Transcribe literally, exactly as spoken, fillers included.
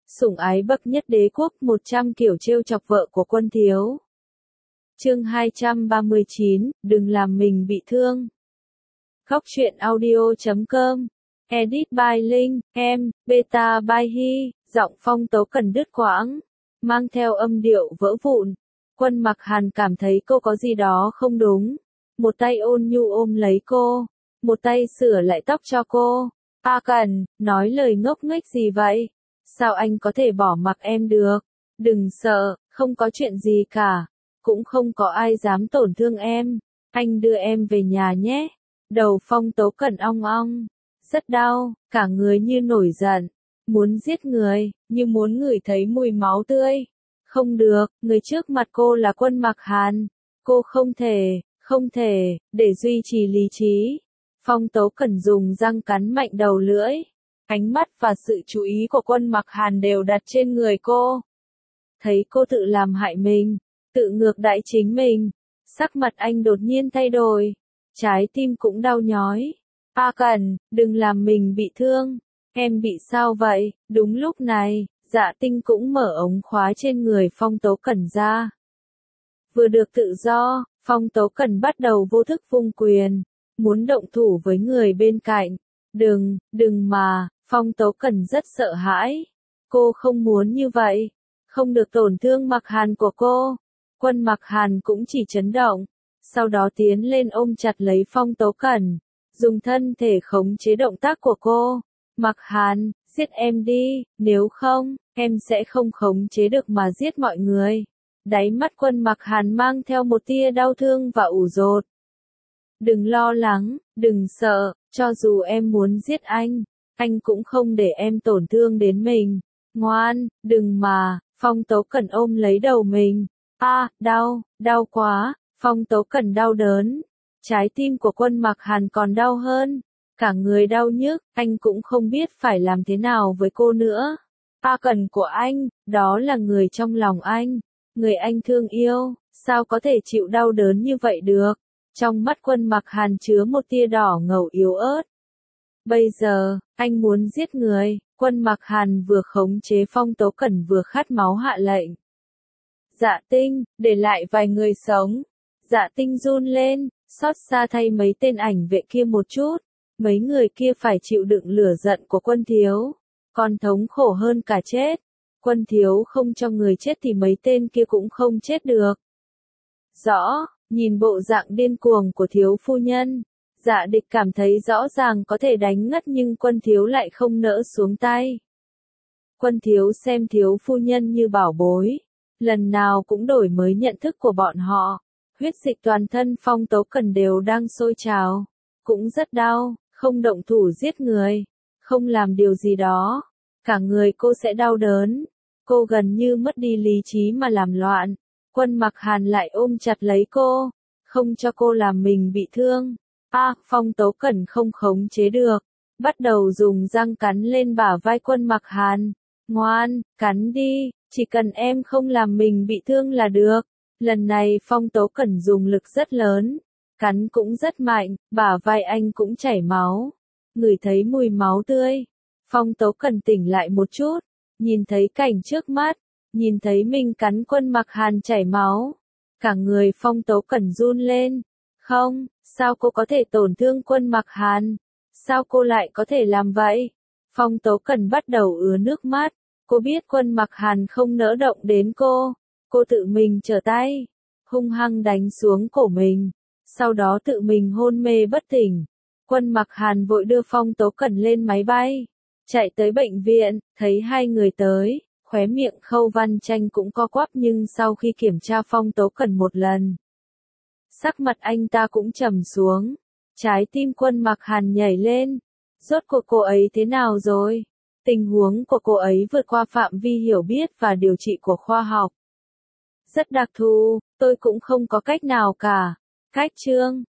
Sủng ái bậc nhất đế quốc, một trăm kiểu trêu chọc vợ của Quân Thiếu. Chương hai trăm ba mươi chín, đừng làm mình bị thương. Góc truyện audio chấm com. Edit by Linh, em, beta by Hi, giọng Phong Tố Cần đứt quãng, mang theo âm điệu vỡ vụn. Quân Mặc Hàn cảm thấy cô có gì đó không đúng. Một tay ôn nhu ôm lấy cô, một tay sửa lại tóc cho cô. A Cần, nói lời ngốc nghếch gì vậy? Sao anh có thể bỏ mặc em được? Đừng sợ, không có chuyện gì cả. Cũng không có ai dám tổn thương em. Anh đưa em về nhà nhé. Đầu Phong Tố Cần ong ong. Rất đau, cả người như nổi giận. Muốn giết người, như muốn ngửi thấy mùi máu tươi. Không được, người trước mặt cô là Quân Mặc Hàn. Cô không thể, không thể, để duy trì lý trí. Phong Tố Cần dùng răng cắn mạnh đầu lưỡi. Ánh mắt và sự chú ý của Quân Mặc Hàn đều đặt trên người cô. Thấy cô tự làm hại mình, tự ngược đãi chính mình, sắc mặt anh đột nhiên thay đổi, trái tim cũng đau nhói. A Cần, đừng làm mình bị thương. Em bị sao vậy? Đúng lúc này, Dạ Tinh cũng mở ống khóa trên người Phong Tố Cần ra. Vừa được tự do, Phong Tố Cần bắt đầu vô thức vung quyền, muốn động thủ với người bên cạnh. Đừng, đừng mà, Phong Tố Cần rất sợ hãi. Cô không muốn như vậy, không được tổn thương Mặc Hàn của cô. Quân Mặc Hàn cũng chỉ chấn động, sau đó tiến lên ôm chặt lấy Phong Tố Cần, dùng thân thể khống chế động tác của cô. Mặc Hàn, giết em đi, nếu không, em sẽ không khống chế được mà giết mọi người. Đáy mắt Quân Mặc Hàn mang theo một tia đau thương và ủ dột. Đừng lo lắng, đừng sợ, cho dù em muốn giết anh, anh cũng không để em tổn thương đến mình. Ngoan, đừng mà. Phong Tố Cần ôm lấy đầu mình. A, à, đau, đau quá. Phong Tố Cần đau đớn. Trái tim của Quân Mặc Hàn còn đau hơn. Cả người đau nhức, anh cũng không biết phải làm thế nào với cô nữa. A Cần của anh, đó là người trong lòng anh, người anh thương yêu, sao có thể chịu đau đớn như vậy được? Trong mắt Quân Mặc Hàn chứa một tia đỏ ngầu yếu ớt. Bây giờ, anh muốn giết người. Quân Mặc Hàn vừa khống chế Phong Tố Cần vừa khát máu hạ lệnh. Dạ Tinh, để lại vài người sống. Dạ Tinh run lên, xót xa thay mấy tên ảnh vệ kia một chút. Mấy người kia phải chịu đựng lửa giận của Quân Thiếu. Còn thống khổ hơn cả chết. Quân Thiếu không cho người chết thì mấy tên kia cũng không chết được. Rõ, nhìn bộ dạng điên cuồng của thiếu phu nhân. Dạ Địch cảm thấy rõ ràng có thể đánh ngất nhưng Quân Thiếu lại không nỡ xuống tay. Quân Thiếu xem thiếu phu nhân như bảo bối. Lần nào cũng đổi mới nhận thức của bọn họ. Huyết dịch toàn thân Phong Tố Cần đều đang sôi trào. Cũng rất đau, không động thủ giết người. Không làm điều gì đó. Cả người cô sẽ đau đớn. Cô gần như mất đi lý trí mà làm loạn. Quân Mặc Hàn lại ôm chặt lấy cô. Không cho cô làm mình bị thương. A, à, Phong Tố Cần không khống chế được, bắt đầu dùng răng cắn lên bả vai Quân Mặc Hàn. Ngoan, cắn đi, chỉ cần em không làm mình bị thương là được. Lần này Phong Tố Cần dùng lực rất lớn, cắn cũng rất mạnh, bả vai anh cũng chảy máu. Ngửi thấy mùi máu tươi, Phong Tố Cần tỉnh lại một chút, nhìn thấy cảnh trước mắt, nhìn thấy mình cắn Quân Mặc Hàn chảy máu. Cả người Phong Tố Cần run lên. Không, sao cô có thể tổn thương Quân Mặc Hàn? Sao cô lại có thể làm vậy? Phong Tố Cần bắt đầu ứa nước mắt. Cô biết Quân Mặc Hàn không nỡ động đến cô. Cô tự mình trở tay, hung hăng đánh xuống cổ mình. Sau đó tự mình hôn mê bất tỉnh. Quân Mặc Hàn vội đưa Phong Tố Cần lên máy bay. Chạy tới bệnh viện, thấy hai người tới. Khóe miệng Khâu Văn Tranh cũng co quắp nhưng sau khi kiểm tra Phong Tố Cần một lần, sắc mặt anh ta cũng trầm xuống. Trái tim Quân Mặc Hàn nhảy lên. Rốt cuộc cô ấy thế nào rồi? Tình huống của cô ấy vượt qua phạm vi hiểu biết và điều trị của khoa học. Rất đặc thù, tôi cũng không có cách nào cả. Cách chương,